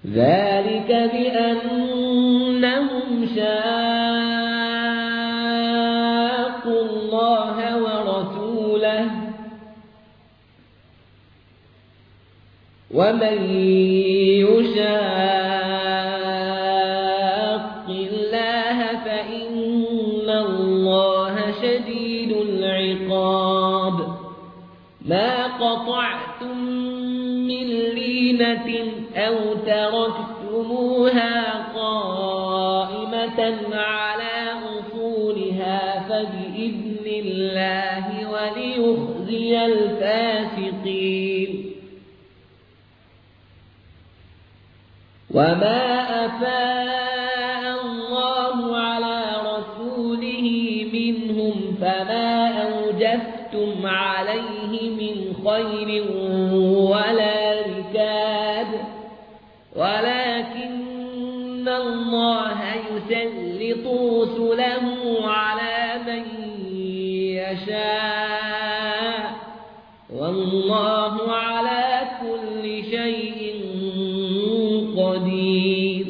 ذلك بأنهم شاقوا الله ورسوله ومن يشاق الله فإن الله شديد العقاب ما قطعتم من لينة أو تركتموها قائمة على أصولها فبإذن الله وليخزي الفاسقين وما أفاء الله على رسوله منهم فما أوجفتم عليه من خير ولا ركاب ولكن الله يسلط رسله على من يشاء والله على كل شيء قدير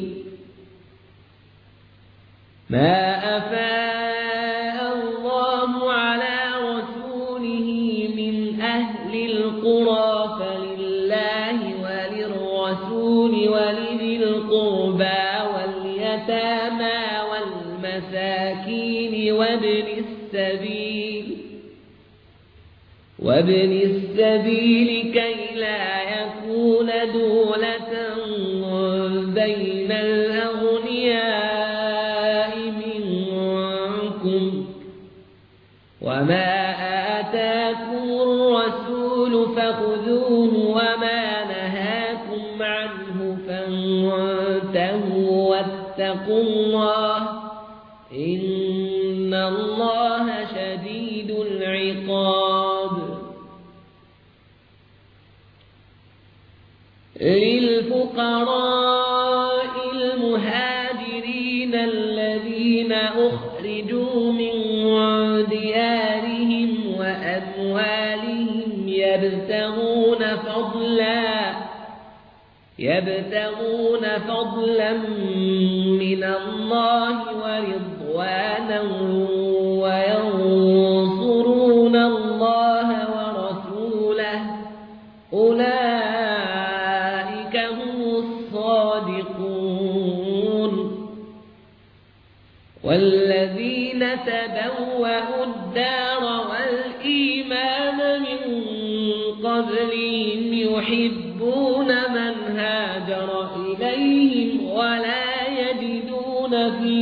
ما أفاء الله على رسوله من أهل القرى فلله وللرسول ولذي القربى واليتامى والمساكين وابن السبيل كي لا يكون دولة بين الأغنياء منكم وما آتاكم الرسول فخذوه وما نهاكم عنه فانتهوا واتقوا الله إن الله شديد العقاب للفقراء المهاجرين الذين أخرجوا من ديارهم وأموالهم يبتغون فضلا من الله ورضوانا وينصرون الله ورسوله أولئك هم الصادقون والذين تبوأوا الدار والإيمان من قبلهم يحبون من هاجر إليهم ولا يجدون في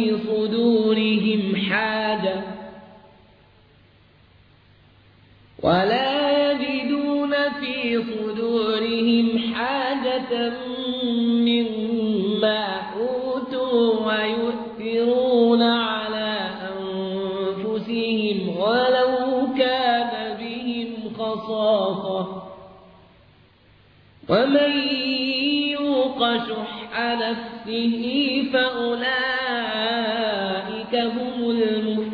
صدورهم حاجة مما أوتوا ويؤثرون على أنفسهم ولو كان بهم خصاصة ومن يوق شح نفسه فأولئك هم المفلحون